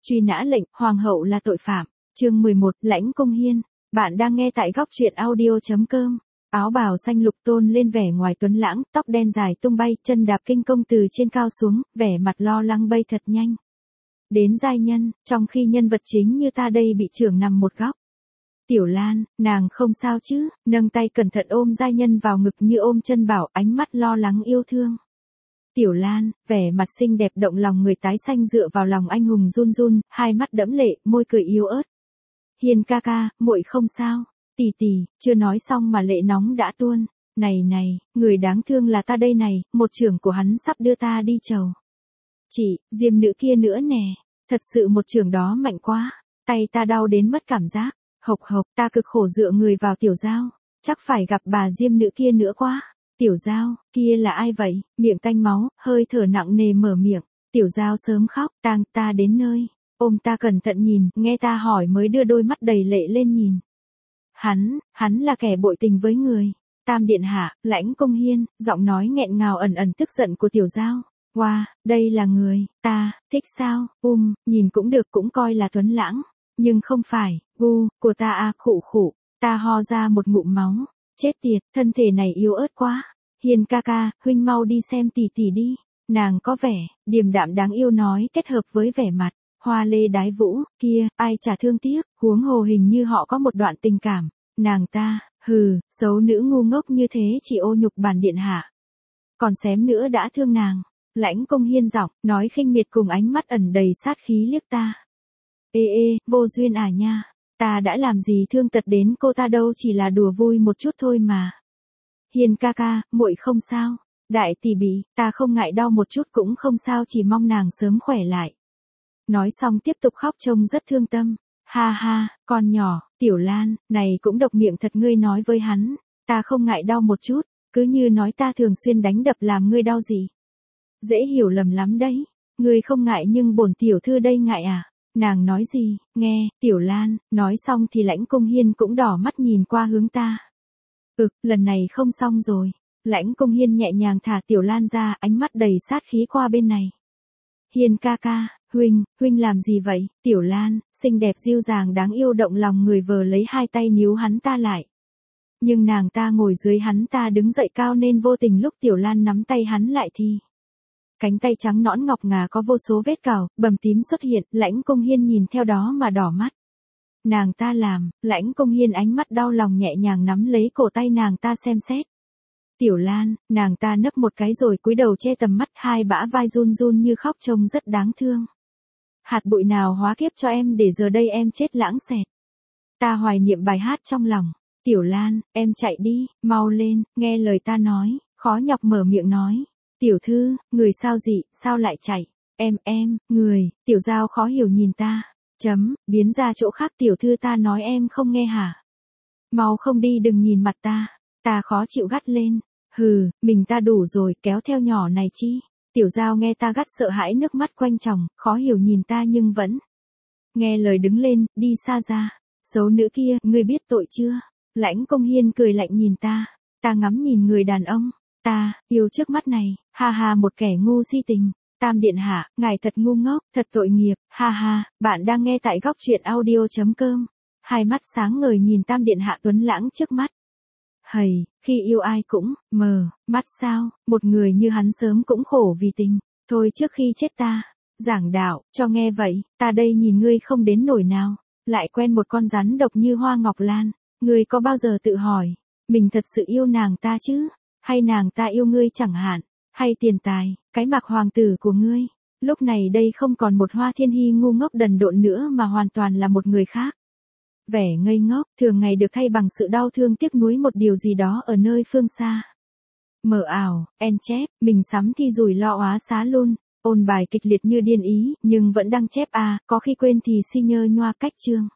Truy nã lệnh, hoàng hậu là tội phạm. Chương 11, Lãnh Công Hiên. Bạn đang nghe tại góc truyện audio.com. Áo bào xanh lục tôn lên vẻ ngoài tuấn lãng, tóc đen dài tung bay, chân đạp kinh công từ trên cao xuống, vẻ mặt lo lắng bay thật nhanh. Đến giai nhân, trong khi nhân vật chính như ta đây bị trưởng nằm một góc. Tiểu Lan, nàng không sao chứ, nâng tay cẩn thận ôm giai nhân vào ngực như ôm chân bảo, ánh mắt lo lắng yêu thương. Tiểu Lan, vẻ mặt xinh đẹp động lòng người tái xanh dựa vào lòng anh hùng run run, hai mắt đẫm lệ, môi cười yếu ớt. Hiên ca ca, muội không sao. Tỷ tỷ, chưa nói xong mà lệ nóng đã tuôn. Này này, người đáng thương là ta đây này, một trưởng của hắn sắp đưa ta đi chầu. Chị, diêm nữ kia nữa nè, thật sự một trưởng đó mạnh quá, tay ta đau đến mất cảm giác. Hộc hộc, ta cực khổ dựa người vào tiểu giao, chắc phải gặp bà diêm nữ kia nữa quá. Tiểu Giao, kia là ai vậy? Miệng tanh máu, hơi thở nặng nề mở miệng. Tiểu Giao sớm khóc, tang ta đến nơi. Ôm ta cẩn thận nhìn, nghe ta hỏi mới đưa đôi mắt đầy lệ lên nhìn. Hắn là kẻ bội tình với người. Tam điện hạ, Lãnh Công Hiên, giọng nói nghẹn ngào ẩn ẩn tức giận của Tiểu Giao. Wow, đây là người, ta, thích sao? Nhìn cũng được cũng coi là tuấn lãng. Nhưng không phải, gu, của ta à khụ khụ. Ta ho ra một ngụm máu. Chết tiệt, thân thể này yếu ớt quá. Hiên ca ca, huynh mau đi xem tỷ tỷ đi. Nàng có vẻ, điềm đạm đáng yêu nói kết hợp với vẻ mặt, hoa lê đái vũ, kia, ai chả thương tiếc, huống hồ hình như họ có một đoạn tình cảm. Nàng ta, xấu nữ ngu ngốc như thế chỉ ô nhục bản điện hạ. Còn xém nữa đã thương nàng. Lãnh Công Hiên giọng, nói khinh miệt cùng ánh mắt ẩn đầy sát khí liếc ta. Ê, vô duyên à nha. Ta đã làm gì thương tật đến cô ta đâu, chỉ là đùa vui một chút thôi mà. Hiên ca ca, muội không sao. Đại tỷ bị, ta không ngại đau một chút cũng không sao, chỉ mong nàng sớm khỏe lại. Nói xong tiếp tục khóc trông rất thương tâm. Ha ha, con nhỏ, Tiểu Lan, này cũng độc miệng thật, ngươi nói với hắn. Ta không ngại đau một chút, cứ như nói ta thường xuyên đánh đập làm ngươi đau gì. Dễ hiểu lầm lắm đấy. Ngươi không ngại nhưng bổn tiểu thư đây ngại à? Nàng nói gì, nghe, Tiểu Lan, nói xong thì Lãnh Công Hiên cũng đỏ mắt nhìn qua hướng ta. Lần này không xong rồi. Lãnh Công Hiên nhẹ nhàng thả Tiểu Lan ra, ánh mắt đầy sát khí qua bên này. Hiên ca ca, huynh làm gì vậy? Tiểu Lan, xinh đẹp dịu dàng đáng yêu động lòng người vờ lấy hai tay níu hắn ta lại. Nhưng nàng ta ngồi dưới hắn ta đứng dậy cao nên vô tình lúc Tiểu Lan nắm tay hắn lại thì cánh tay trắng nõn ngọc ngà có vô số vết cào, bầm tím xuất hiện, Lãnh Công Hiên nhìn theo đó mà đỏ mắt. Nàng ta làm, Lãnh Công Hiên ánh mắt đau lòng nhẹ nhàng nắm lấy cổ tay nàng ta xem xét. Tiểu Lan, nàng ta nấp một cái rồi cúi đầu che tầm mắt, hai bả vai run run như khóc trông rất đáng thương. Hạt bụi nào hóa kiếp cho em để giờ đây em chết lãng xẹt. Ta hoài niệm bài hát trong lòng. Tiểu Lan, em chạy đi, mau lên, nghe lời ta nói, khó nhọc mở miệng nói. Tiểu thư, người sao dị, sao lại chạy? Người, Tiểu Giao khó hiểu nhìn ta. Biến ra chỗ khác, tiểu thư ta nói em không nghe hả? Mau không đi, đừng nhìn mặt ta. Ta khó chịu gắt lên. Mình ta đủ rồi, kéo theo nhỏ này chi? Tiểu Giao nghe ta gắt sợ hãi nước mắt quanh tròng, khó hiểu nhìn ta nhưng vẫn nghe lời đứng lên, đi xa ra. Xấu nữ kia, ngươi biết tội chưa? Lãnh Công Hiên cười lạnh nhìn ta. Ta ngắm nhìn người đàn ông. Ta, yêu trước mắt này, ha ha, một kẻ ngu si tình. Tam điện hạ, ngài thật ngu ngốc, thật tội nghiệp, ha ha, bạn đang nghe tại góc truyện audio.com. Hai mắt sáng ngời nhìn Tam điện hạ tuấn lãng trước mắt. Khi yêu ai cũng, mờ, mắt sao, một người như hắn sớm cũng khổ vì tình. Thôi trước khi chết ta, giảng đạo, cho nghe vậy, ta đây nhìn ngươi không đến nổi nào. Lại quen một con rắn độc như Hoa Ngọc Lan, ngươi có bao giờ tự hỏi, mình thật sự yêu nàng ta chứ? Hay nàng ta yêu ngươi chẳng hạn? Hay tiền tài, cái mặc hoàng tử của ngươi? Lúc này đây không còn một Hoa Thiên Hy ngu ngốc đần độn nữa mà hoàn toàn là một người khác. Vẻ ngây ngốc, thường ngày được thay bằng sự đau thương tiếc nuối một điều gì đó ở nơi phương xa. Mờ ảo, chép, mình sắm thi rủi lo óa xá luôn, ôn bài kịch liệt như điên ý, nhưng vẫn đang chép có khi quên thì si nhơ nhoa cách chương.